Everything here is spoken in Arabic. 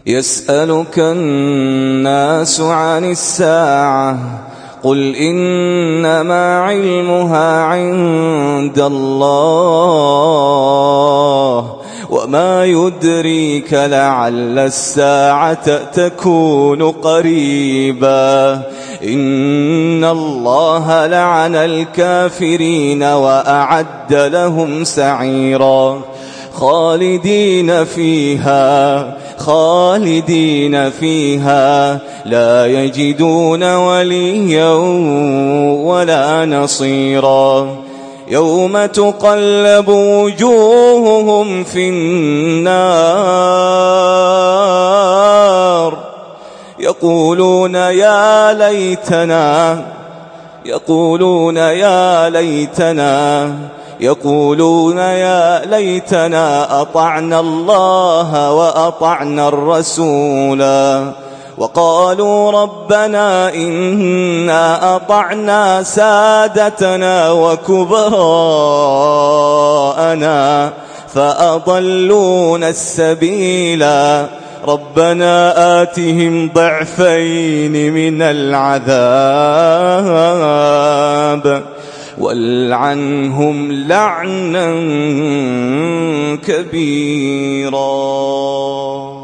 يسألك الناس عن الساعة قل إنما علمها عند الله وما يدريك لعل الساعة تكون قريبا إن الله لعن الكافرين وأعد لهم سعيرا خالدين فيها لا يجدون وليا ولا نصيرا يوم تقلب وجوههم في النار يقولون يا ليتنا أطعنا الله وأطعنا الرسولا وقالوا ربنا إنا أطعنا سادتنا وكبراءنا فأضلونا السبيلا ربنا آتهم ضعفين من العذاب والعنهم لعنا كبيرا.